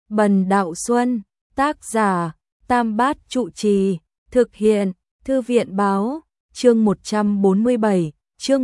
Bần Đạo Xuân, tác giả, Tam Bát Trụ Trì, thực hiện, Thư viện Báo, chương 147, chương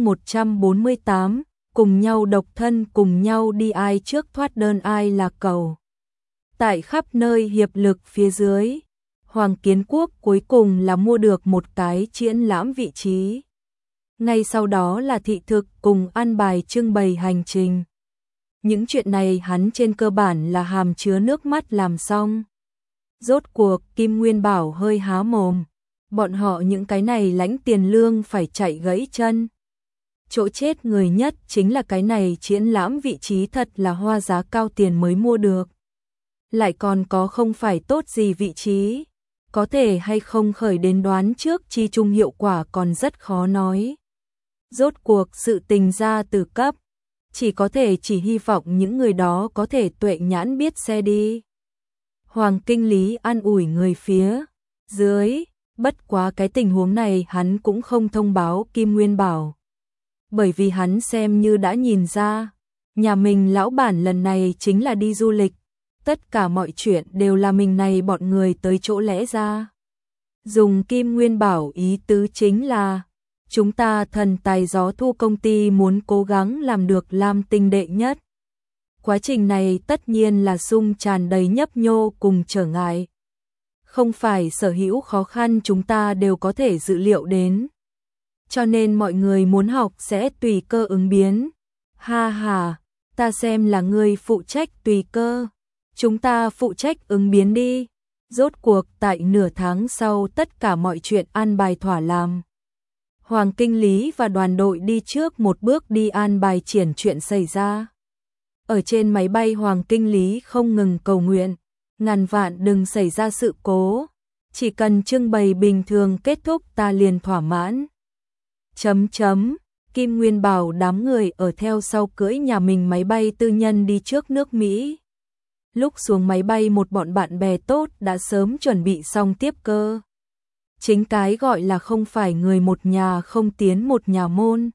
148, cùng nhau độc thân cùng nhau đi ai trước thoát đơn ai là cầu. Tại khắp nơi hiệp lực phía dưới, Hoàng Kiến Quốc cuối cùng là mua được một cái triển lãm vị trí. Ngay sau đó là thị thực cùng an bài trưng bày hành trình. Những chuyện này hắn trên cơ bản là hàm chứa nước mắt làm xong. Rốt cuộc Kim Nguyên Bảo hơi há mồm. Bọn họ những cái này lãnh tiền lương phải chạy gãy chân. Chỗ chết người nhất chính là cái này triển lãm vị trí thật là hoa giá cao tiền mới mua được. Lại còn có không phải tốt gì vị trí. Có thể hay không khởi đến đoán trước chi chung hiệu quả còn rất khó nói. Rốt cuộc sự tình ra từ cấp. Chỉ có thể chỉ hy vọng những người đó có thể tuệ nhãn biết xe đi. Hoàng kinh lý an ủi người phía dưới, bất quá cái tình huống này hắn cũng không thông báo Kim Nguyên Bảo. Bởi vì hắn xem như đã nhìn ra, nhà mình lão bản lần này chính là đi du lịch, tất cả mọi chuyện đều là mình này bọn người tới chỗ lẽ ra. Dùng Kim Nguyên Bảo ý tứ chính là chúng ta thần tài gió thu công ty muốn cố gắng làm được Lam Tinh đệ nhất. Quá trình này tất nhiên là sung tràn đầy nhấp nhô cùng trở ngại. Không phải sở hữu khó khăn chúng ta đều có thể dự liệu đến. Cho nên mọi người muốn học sẽ tùy cơ ứng biến. Ha ha, ta xem là người phụ trách tùy cơ. Chúng ta phụ trách ứng biến đi. Rốt cuộc tại nửa tháng sau tất cả mọi chuyện an bài thỏa làm. Hoàng kinh lý và đoàn đội đi trước một bước đi an bài triển chuyện xảy ra. Ở trên máy bay Hoàng kinh lý không ngừng cầu nguyện, ngàn vạn đừng xảy ra sự cố, chỉ cần trưng bày bình thường kết thúc ta liền thỏa mãn. Kim Nguyên Bảo đám người ở theo sau cưỡi nhà mình máy bay tư nhân đi trước nước Mỹ. Lúc xuống máy bay một bọn bạn bè tốt đã sớm chuẩn bị xong tiếp cơ. Chính cái gọi là không phải người một nhà không tiến một nhà môn.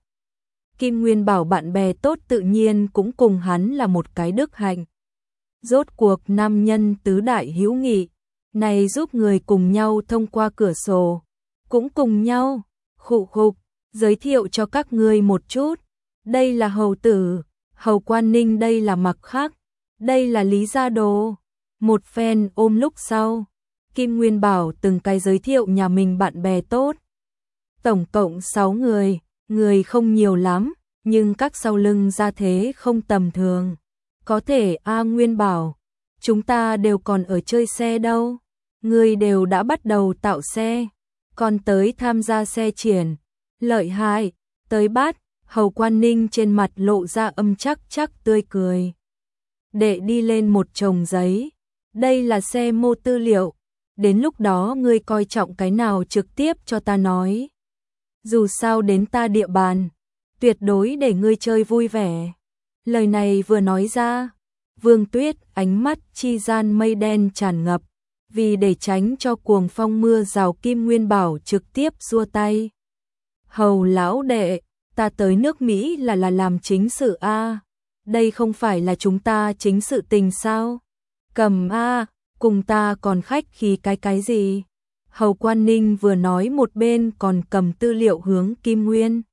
Kim Nguyên Bảo bạn bè tốt tự nhiên cũng cùng hắn là một cái đức hạnh. Rốt cuộc nam nhân tứ đại hữu nghị, này giúp người cùng nhau thông qua cửa sổ, cũng cùng nhau, khụ, giới thiệu cho các ngươi một chút. Đây là Hầu Tử, Hầu Quan Ninh, đây là Mặc Khắc, đây là Lý Gia Đồ. Một phen ôm lúc sau, Kim Nguyên Bảo từng cái giới thiệu nhà mình bạn bè tốt. Tổng cộng 6 người, người không nhiều lắm, nhưng các sau lưng ra thế không tầm thường. Có thể Nguyên Bảo, chúng ta đều còn ở chơi xe đâu. Người đều đã bắt đầu tạo xe, còn tới tham gia xe triển. Lợi hại, tới bát, Hầu Quan Ninh trên mặt lộ ra âm chắc tươi cười. Đệ đi lên một chồng giấy. Đây là xe mô tư liệu. Đến lúc đó ngươi coi trọng cái nào trực tiếp cho ta nói. Dù sao đến ta địa bàn, tuyệt đối để ngươi chơi vui vẻ. Lời này vừa nói ra, Vương Tuyết ánh mắt chi gian mây đen tràn ngập, vì để tránh cho cuồng phong mưa rào Kim Nguyên Bảo trực tiếp giơ tay. Hầu lão đệ, ta tới nước Mỹ là làm chính sự a. Đây không phải là chúng ta chính sự tình sao? Cầm a, cùng ta còn khách khí cái gì? Hầu Quan Ninh vừa nói một bên còn cầm tư liệu hướng Kim Nguyên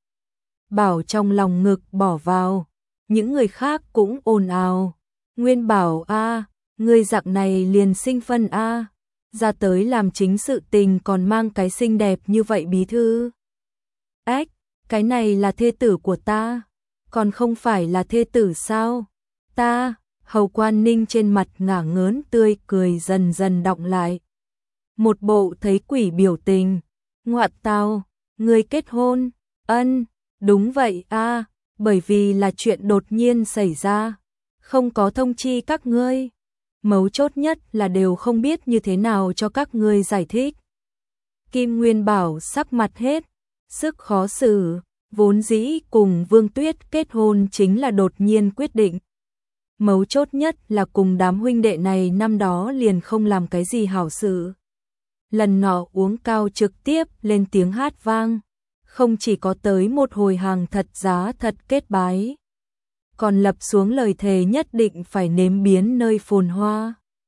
Bảo trong lòng ngực bỏ vào. Những người khác cũng ồn ào. Nguyên Bảo a, người dạng này liền sinh phân a, ra tới làm chính sự tình còn mang cái xinh đẹp như vậy bí thư. Ếch, cái này là thê tử của ta, còn không phải là thê tử sao? Ta, Hầu Quan Ninh trên mặt ngả ngớn tươi cười dần dần đọng lại. Một bộ thấy quỷ biểu tình. Ngoại tao, ngươi kết hôn? Ân, đúng vậy a, bởi vì là chuyện đột nhiên xảy ra, không có thông chi các ngươi. Mấu chốt nhất là đều không biết như thế nào cho các ngươi giải thích. Kim Nguyên Bảo sắc mặt hết sức khó xử, vốn dĩ cùng Vương Tuyết kết hôn chính là đột nhiên quyết định. Mấu chốt nhất là cùng đám huynh đệ này năm đó liền không làm cái gì hảo sự. Lần nọ uống cao trực tiếp lên tiếng hát vang, không chỉ có tới một hồi hàng thật giá thật kết bái, còn lập xuống lời thề nhất định phải nếm biến nơi phồn hoa.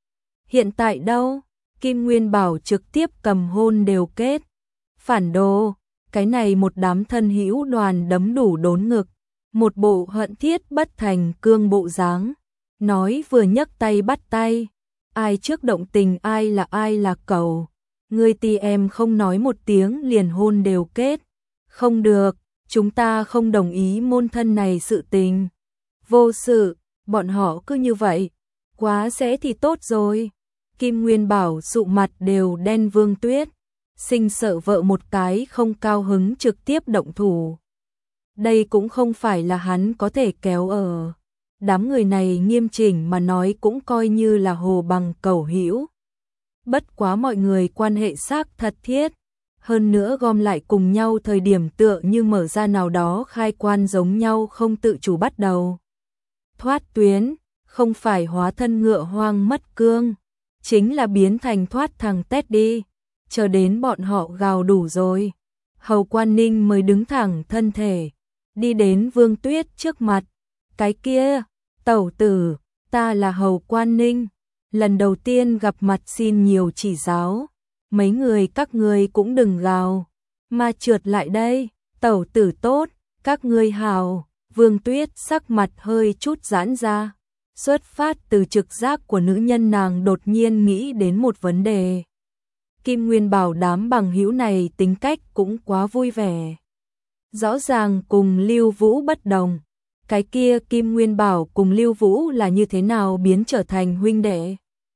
Hiện tại đâu? Kim Nguyên Bảo trực tiếp cầm hôn đều kết. Phản đồ, cái này một đám thân hữu đoàn đấm đủ đốn ngực, một bộ hận thiết bất thành cương bộ dáng, nói vừa nhấc tay bắt tay, ai trước động tình ai là cẩu, ngươi ti em không nói một tiếng liền hôn đều kết, không được, chúng ta không đồng ý môn thân này sự tình. Vô sự, bọn họ cứ như vậy, quá sẽ thì tốt rồi. Kim Nguyên Bảo sụ mặt đều đen. Vương Tuyết sinh sợ vợ một cái không cao hứng trực tiếp động thủ. Đây cũng không phải là hắn có thể kéo ở. Đám người này nghiêm chỉnh mà nói cũng coi như là hồ bằng cẩu hữu. Bất quá mọi người quan hệ xác thật thiết. Hơn nữa gom lại cùng nhau thời điểm tựa như mở ra nào đó khai quan giống nhau không tự chủ bắt đầu. Thoát tuyến, không phải hóa thân ngựa hoang mất cương, chính là biến thành thoát thằng tét đi. Chờ đến bọn họ gào đủ rồi, Hầu Quan Ninh mới đứng thẳng thân thể, đi đến Vương Tuyết trước mặt. Cái kia, tẩu tử, ta là Hầu Quan Ninh, lần đầu tiên gặp mặt xin nhiều chỉ giáo. Mấy người các ngươi cũng đừng gào, mà trượt lại đây, tẩu tử tốt, các ngươi hào. Vương Tuyết sắc mặt hơi chút giãn ra, xuất phát từ trực giác của nữ nhân nàng đột nhiên nghĩ đến một vấn đề. Kim Nguyên Bảo đám bằng hữu này tính cách cũng quá vui vẻ. Rõ ràng cùng Lưu Vũ bất đồng, cái kia Kim Nguyên Bảo cùng Lưu Vũ là như thế nào biến trở thành huynh đệ.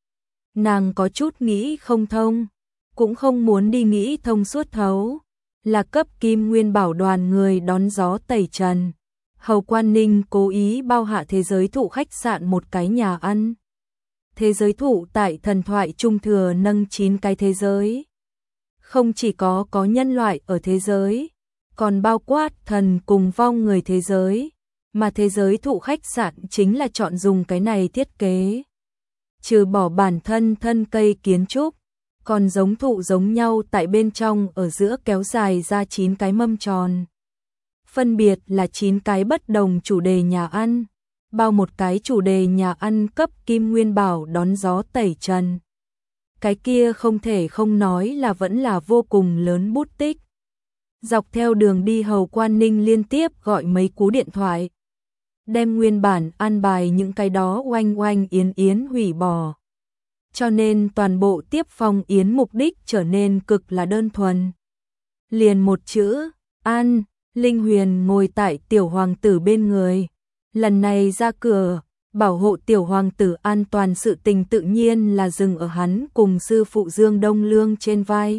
Nàng có chút nghĩ không thông, cũng không muốn đi nghĩ thông suốt thấu, là cấp Kim Nguyên Bảo đoàn người đón gió tẩy trần. Hầu Quan Ninh cố ý bao hạ thế giới thụ khách sạn một cái nhà ăn. Thế giới thụ tại thần thoại trung thừa nâng 9 cái thế giới. Không chỉ có nhân loại ở thế giới, còn bao quát thần cùng vong người thế giới, mà thế giới thụ khách sạn chính là chọn dùng cái này thiết kế. Trừ bỏ bản thân thân cây kiến trúc, còn giống thụ giống nhau tại bên trong ở giữa kéo dài ra 9 cái mâm tròn. Phân biệt là 9 cái bất đồng chủ đề nhà ăn, bao một cái chủ đề nhà ăn cấp Kim Nguyên Bảo đón gió tẩy trần. Cái kia không thể không nói là vẫn là vô cùng lớn bút tích. Dọc theo đường đi Hầu Quan Ninh liên tiếp gọi mấy cú điện thoại, đem nguyên bản an bài những cái đó oanh oanh yến yến hủy bỏ. Cho nên toàn bộ tiếp phong yến mục đích trở nên cực là đơn thuần. Liền một chữ, an. Linh Huyền ngồi tại tiểu hoàng tử bên người. Lần này ra cửa, bảo hộ tiểu hoàng tử an toàn sự tình tự nhiên là dừng ở hắn cùng sư phụ Dương Đông Lương trên vai.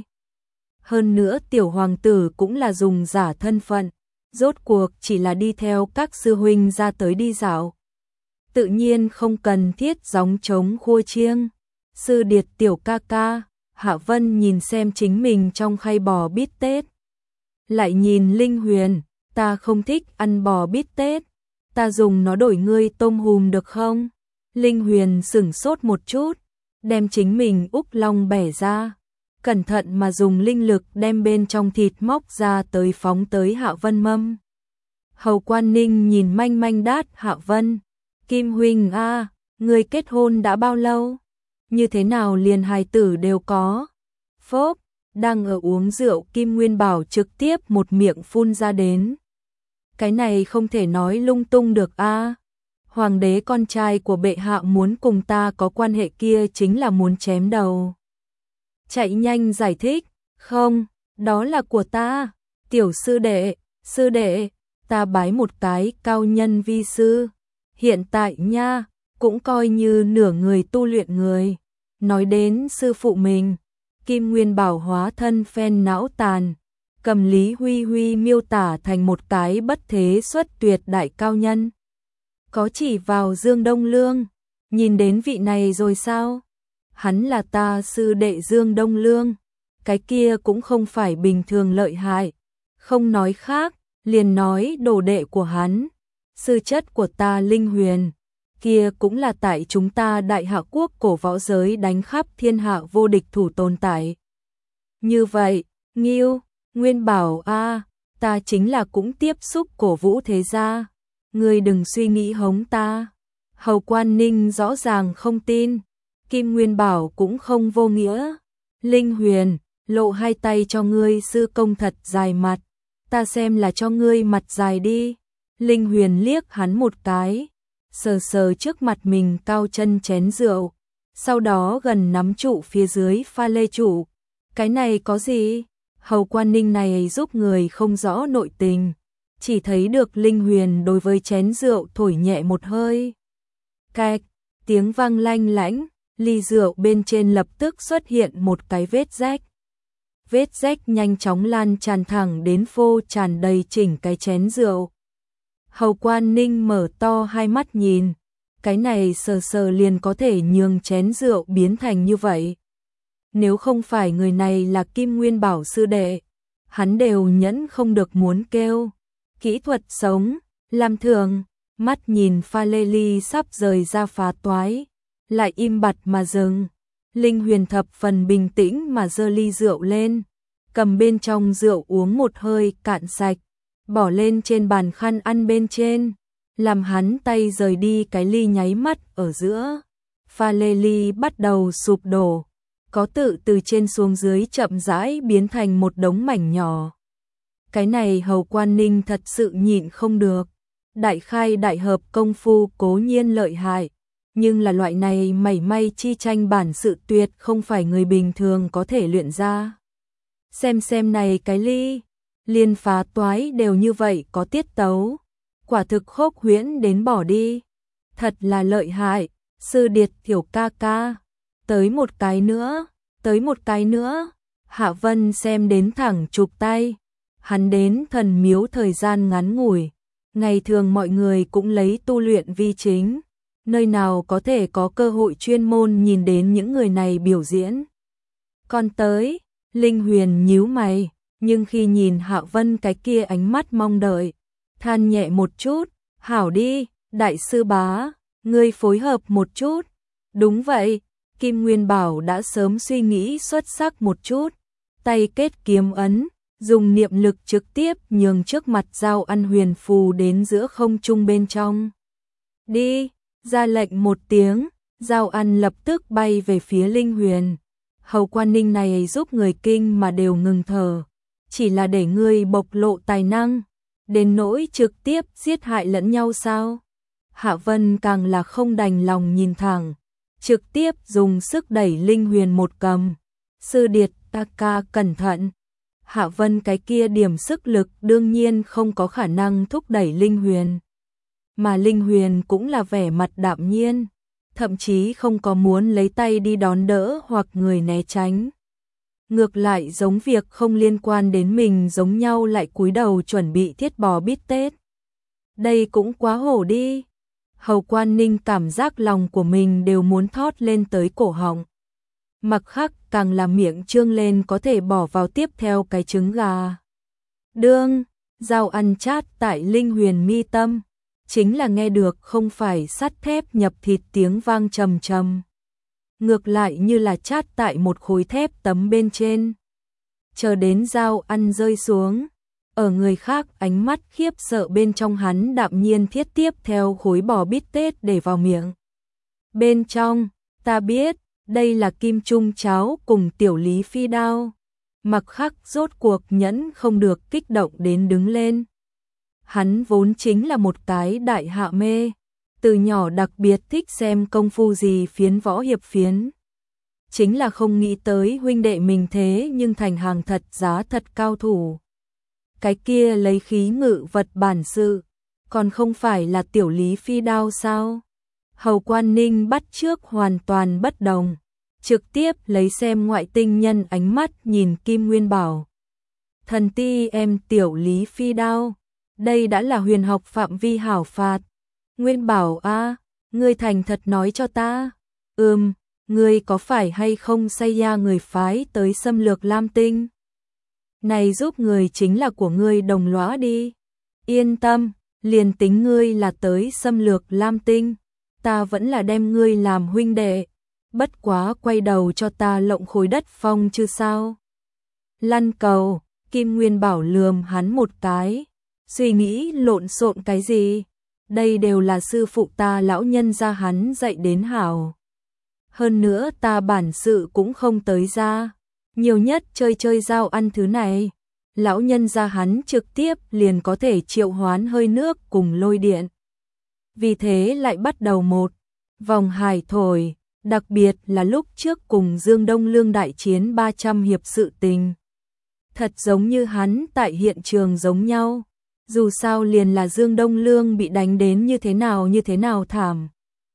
Hơn nữa tiểu hoàng tử cũng là dùng giả thân phận, rốt cuộc chỉ là đi theo các sư huynh ra tới đi dạo. Tự nhiên không cần thiết gióng trống khua chiêng. Sư điệt tiểu ca ca, Hạ Vân nhìn xem chính mình trong khay bò bít tết. Lại nhìn Linh Huyền, ta không thích ăn bò bít tết, ta dùng nó đổi ngươi tôm hùm được không? Linh Huyền sửng sốt một chút, đem chính mình úc long bẻ ra, cẩn thận mà dùng linh lực đem bên trong thịt móc ra tới phóng tới Hạ Vân mâm. Hầu Quan Ninh nhìn manh manh đát Hạ Vân, Kim huynh a, ngươi kết hôn đã bao lâu? Như thế nào liền hài tử đều có? Phốp, đang ở uống rượu Kim Nguyên Bảo trực tiếp một miệng phun ra đến. Cái này không thể nói lung tung được a. Hoàng đế con trai của bệ hạ muốn cùng ta có quan hệ kia chính là muốn chém đầu. Chạy nhanh giải thích, không, đó là của ta, tiểu sư đệ, ta bái một cái cao nhân vi sư. Hiện tại nha, cũng coi như nửa người tu luyện người. Nói đến sư phụ mình, Kim Nguyên Bảo hóa thân phen não tàn, cầm Lý Huy Huy miêu tả thành một cái bất thế xuất tuyệt đại cao nhân. Có chỉ vào Dương Đông Lương, nhìn đến vị này rồi sao? Hắn là ta sư đệ Dương Đông Lương, cái kia cũng không phải bình thường lợi hại, không nói khác, liền nói đồ đệ của hắn, sư chất của ta Linh Huyền, kia cũng là tại chúng ta đại hạ quốc cổ võ giới đánh khắp thiên hạ vô địch thủ tồn tại. Như vậy, Nghiêu, Nguyên Bảo a, ta chính là cũng tiếp xúc cổ vũ thế gia, ngươi đừng suy nghĩ hống ta. Hầu Quan Ninh rõ ràng không tin, Kim Nguyên Bảo cũng không vô nghĩa. Linh Huyền, lộ hai tay cho ngươi sư công thật dài mặt, ta xem là cho ngươi mặt dài đi. Linh Huyền liếc hắn một cái, sờ sờ trước mặt mình cao chân chén rượu, sau đó gần nắm trụ phía dưới pha lê trụ. Cái này có gì? Hầu Quan Ninh này giúp người không rõ nội tình, chỉ thấy được Linh Huyền đối với chén rượu thổi nhẹ một hơi. Cạch, tiếng vang lanh lảnh, ly rượu bên trên lập tức xuất hiện một cái vết rách. Vết rách nhanh chóng lan tràn thẳng đến phô tràn đầy chỉnh cái chén rượu. Hầu Quan Ninh mở to hai mắt nhìn, cái này sờ sờ liền có thể nhường chén rượu biến thành như vậy. Nếu không phải người này là Kim Nguyên Bảo sư đệ, hắn đều nhẫn không được muốn kêu. Kỹ thuật sống, làm thường, mắt nhìn pha lê ly sắp rời ra phá toái, lại im bặt mà dừng. Linh Huyền thập phần bình tĩnh mà giơ ly rượu lên, cầm bên trong rượu uống một hơi cạn sạch, bỏ lên trên bàn khăn ăn bên trên, làm hắn tay rời đi cái ly nháy mắt ở giữa. Pha lê ly bắt đầu sụp đổ, có tự từ trên xuống dưới chậm rãi biến thành một đống mảnh nhỏ. Cái này Hầu Quan Ninh thật sự nhịn không được. Đại khai đại hợp công phu cố nhiên lợi hại, nhưng là loại này mảy may chi tranh bản sự tuyệt không phải người bình thường có thể luyện ra. Xem này cái ly, liên phá toái đều như vậy có tiết tấu, quả thực khốc huyễn đến bỏ đi. Thật là lợi hại, sư điệt tiểu ca ca, tới một cái nữa, tới một cái nữa. Hạ Vân xem đến thẳng chụp tay, hắn đến thần miếu thời gian ngắn ngủi, ngày thường mọi người cũng lấy tu luyện vi chính, nơi nào có thể có cơ hội chuyên môn nhìn đến những người này biểu diễn. Còn tới, Linh Huyền nhíu mày, nhưng khi nhìn Hạ Vân cái kia ánh mắt mong đợi, than nhẹ một chút, hảo đi, đại sư bá, ngươi phối hợp một chút. Đúng vậy, Kim Nguyên Bảo đã sớm suy nghĩ xuất sắc một chút, tay kết kiếm ấn, dùng niệm lực trực tiếp nhường trước mặt dao ăn huyền phù đến giữa không trung bên trong. Đi, ra lệnh một tiếng, dao ăn lập tức bay về phía Linh Huyền. Hầu Quan Ninh này giúp người kinh mà đều ngừng thở, chỉ là để ngươi bộc lộ tài năng, đến nỗi trực tiếp giết hại lẫn nhau sao? Hạ Vân càng là không đành lòng nhìn thẳng, trực tiếp dùng sức đẩy Linh Huyền một cầm. Sư điệt ta ca cẩn thận. Hạ Vân cái kia điểm sức lực đương nhiên không có khả năng thúc đẩy Linh Huyền. Mà Linh Huyền cũng là vẻ mặt đạm nhiên, thậm chí không có muốn lấy tay đi đón đỡ hoặc người né tránh. Ngược lại giống việc không liên quan đến mình giống nhau lại cúi đầu chuẩn bị thiết bò bít tết. Đây cũng quá hổ đi. Hầu Quan Ninh cảm giác lòng của mình đều muốn thót lên tới cổ họng. Mặc khắc càng là miệng trương lên có thể bỏ vào tiếp theo cái trứng gà. Đương, dao ăn chát tại Linh Huyền mi tâm, chính là nghe được không phải sắt thép nhập thịt tiếng vang trầm trầm. Ngược lại như là chát tại một khối thép tấm bên trên. Chờ đến dao ăn rơi xuống, ở người khác ánh mắt khiếp sợ bên trong hắn đạm nhiên thiết tiếp theo khối bò bít tết để vào miệng. Bên trong, ta biết, đây là kim trung cháo cùng tiểu lý phi đao. Mặc khắc rốt cuộc nhẫn không được kích động đến đứng lên. Hắn vốn chính là một cái đại hạ mê, từ nhỏ đặc biệt thích xem công phu gì phiến võ hiệp phiến. Chính là không nghĩ tới huynh đệ mình thế nhưng thành hàng thật giá thật cao thủ. Cái kia lấy khí ngự vật bản sự, còn không phải là tiểu lý phi đao sao? Hầu Quan Ninh bắt chước hoàn toàn bất đồng, trực tiếp lấy xem ngoại tinh nhân ánh mắt nhìn Kim Nguyên Bảo. Thần ti em tiểu lý phi đao, đây đã là huyền học phạm vi hảo phạt. Nguyên Bảo a, ngươi thành thật nói cho ta. Ngươi có phải hay không say ya người phái tới xâm lược Lam Tinh? Này giúp người chính là của ngươi đồng lõa đi. Yên tâm, liền tính ngươi là tới xâm lược Lam Tinh, ta vẫn là đem ngươi làm huynh đệ. Bất quá quay đầu cho ta lộng khối đất phong chứ sao? Lăn cầu, Kim Nguyên Bảo lườm hắn một cái. Suy nghĩ lộn xộn cái gì? Đây đều là sư phụ ta lão nhân gia hắn dạy đến hảo. Hơn nữa ta bản sự cũng không tới ra, nhiều nhất chơi chơi dao ăn thứ này. Lão nhân gia hắn trực tiếp liền có thể triệu hoán hơi nước cùng lôi điện. Vì thế lại bắt đầu một vòng hài thổi, đặc biệt là lúc trước cùng Dương Đông Lương đại chiến 300 hiệp sự tình. Thật giống như hắn tại hiện trường giống nhau, dù sao liền là Dương Đông Lương bị đánh đến như thế nào thảm.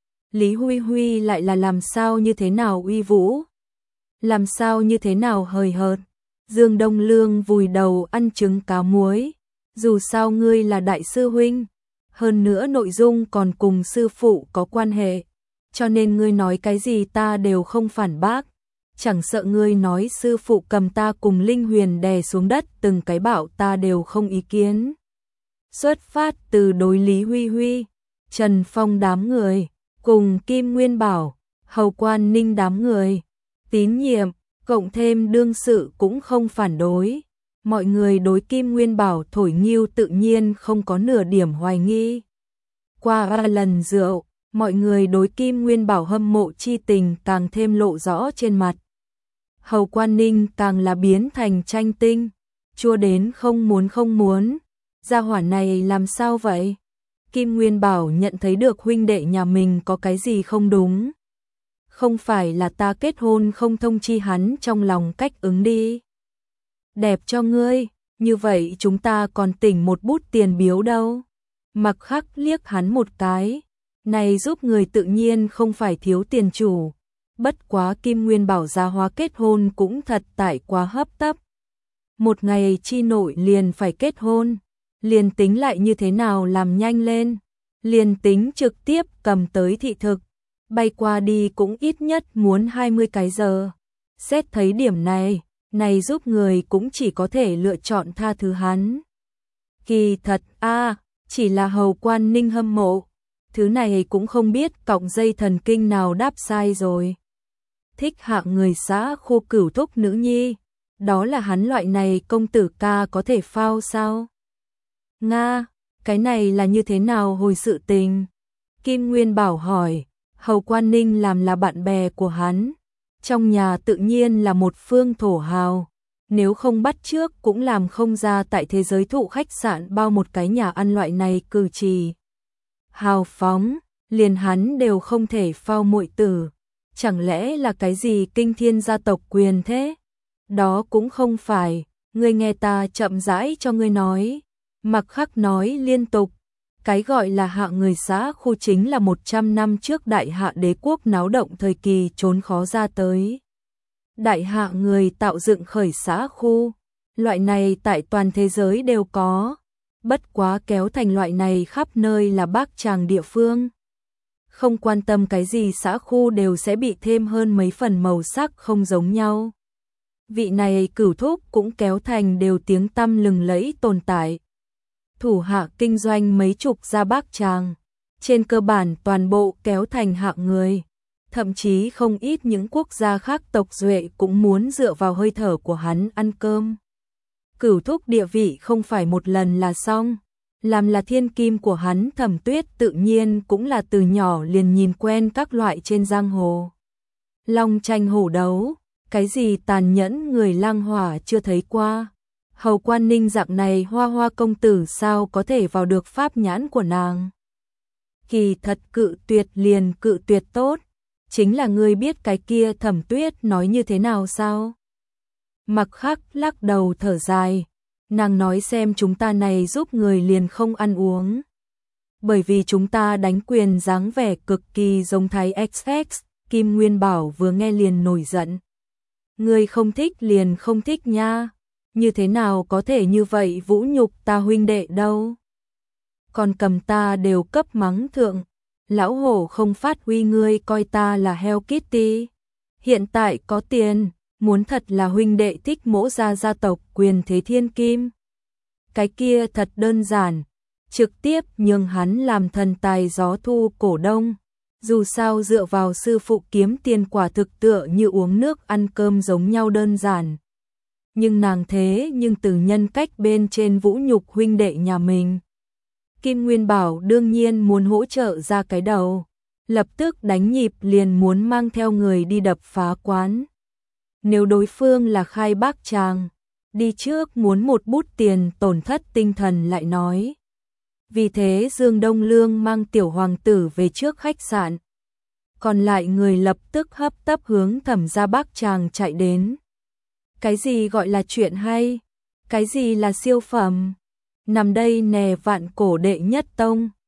Lý Huy Huy lại là làm sao như thế nào uy vũ, làm sao như thế nào hời hợt. Dương Đông Lương vùi đầu ăn trứng cá muối, dù sao ngươi là đại sư huynh, hơn nữa nội dung còn cùng sư phụ có quan hệ, cho nên ngươi nói cái gì ta đều không phản bác, chẳng sợ ngươi nói sư phụ cầm ta cùng Linh Huyền đè xuống đất từng cái bảo ta đều không ý kiến. Xuất phát từ đối Lý Huy Huy, Trần Phong đám người, cùng Kim Nguyên Bảo, Hầu Quan Ninh đám người, tín nhiệm, cộng thêm đương sự cũng không phản đối. Mọi người đối Kim Nguyên Bảo thổi nghiêu tự nhiên không có nửa điểm hoài nghi. Qua 3 lần rượu, mọi người đối Kim Nguyên Bảo hâm mộ chi tình càng thêm lộ rõ trên mặt. Hầu Quan Ninh càng là biến thành tranh tinh, chua đến không muốn. Gia hỏa này làm sao vậy? Kim Nguyên Bảo nhận thấy được huynh đệ nhà mình có cái gì không đúng. Không phải là ta kết hôn không thông chi hắn trong lòng cách ứng đi. Đẹp cho ngươi, như vậy chúng ta còn tỉnh một bút tiền biếu đâu. Mặc Khắc liếc hắn một cái, này giúp người tự nhiên không phải thiếu tiền chủ. Bất quá Kim Nguyên Bảo gia hóa kết hôn cũng thật tại quá hấp tấp. Một ngày chi nội liền phải kết hôn, liền tính lại như thế nào làm nhanh lên, liền tính trực tiếp cầm tới thị thực, bay qua đi cũng ít nhất muốn 20 cái giờ. Xét thấy điểm này giúp người cũng chỉ có thể lựa chọn tha thứ hắn. Kỳ thật chỉ là Hầu Quan Ninh hâm mộ, thứ này cũng không biết cọng dây thần kinh nào đáp sai rồi. Thích hạng người xã khu cửu thúc nữ nhi, đó là hắn loại này công tử ca có thể phao sao? Nga, cái này là như thế nào hồi sự tình? Kim Nguyên Bảo hỏi. Hầu Quan Ninh làm là bạn bè của hắn, trong nhà tự nhiên là một phương thổ hào, nếu không bắt trước cũng làm không ra tại thế giới thụ khách sạn bao một cái nhà ăn loại này cử chỉ. Hào phóng, liền hắn đều không thể phao muội tử, chẳng lẽ là cái gì kinh thiên gia tộc quyền thế? Đó cũng không phải, ngươi nghe ta chậm rãi cho ngươi nói. Mặc Khắc nói liên tục. Cái gọi là hạ người xã khu chính là 100 năm trước đại hạ đế quốc náo động thời kỳ trốn khó ra tới. Đại hạ người tạo dựng khởi xã khu, loại này tại toàn thế giới đều có, bất quá kéo thành loại này khắp nơi là bác tràng địa phương. Không quan tâm cái gì xã khu đều sẽ bị thêm hơn mấy phần màu sắc không giống nhau. Vị này cửu thúc cũng kéo thành đều tiếng tăm lừng lẫy tồn tại. Thủ hạ kinh doanh mấy chục gia bác tràng, trên cơ bản toàn bộ kéo thành hạng người, thậm chí không ít những quốc gia khác tộc duệ cũng muốn dựa vào hơi thở của hắn ăn cơm. Cửu thúc địa vị không phải một lần là xong, làm là thiên kim của hắn Thẩm Tuyết tự nhiên cũng là từ nhỏ liền nhìn quen các loại trên giang hồ. Long tranh hổ đấu, cái gì tàn nhẫn người lang hỏa chưa thấy qua. Hầu Quan Ninh dạng này hoa công tử sao có thể vào được pháp nhãn của nàng. Kỳ thật cự tuyệt liền cự tuyệt tốt, chính là ngươi biết cái kia Thẩm Tuyết nói như thế nào sao? Mặc Khắc lắc đầu thở dài, nàng nói xem chúng ta này giúp người liền không ăn uống. Bởi vì chúng ta đánh quyền dáng vẻ cực kỳ giống Thái XX, Kim Nguyên Bảo vừa nghe liền nổi giận. Ngươi không thích liền không thích nha. Như thế nào có thể như vậy vũ nhục ta huynh đệ đâu. Còn cầm ta đều cấp mắng thượng, lão hổ không phát huy ngươi coi ta là Hello Kitty. Hiện tại có tiền, muốn thật là huynh đệ thích mỗ gia tộc quyền thế thiên kim. Cái kia thật đơn giản, trực tiếp nhường hắn làm thần tài gió thu cổ đông. Dù sao dựa vào sư phụ kiếm tiền quả thực tựa như uống nước ăn cơm giống nhau đơn giản. Nhưng nàng thế nhưng từ nhân cách bên trên vũ nhục huynh đệ nhà mình. Kim Nguyên Bảo đương nhiên muốn hỗ trợ ra cái đầu, lập tức đánh nhịp liền muốn mang theo người đi đập phá quán. Nếu đối phương là Khai Bác Tràng, đi trước muốn một bút tiền tổn thất tinh thần lại nói. Vì thế Dương Đông Lương mang tiểu hoàng tử về trước khách sạn. Còn lại người lập tức hấp tấp hướng Thẩm gia Bác Tràng chạy đến. Cái gì gọi là chuyện hay? Cái gì là siêu phẩm? Nằm đây nè, vạn cổ đệ nhất tông.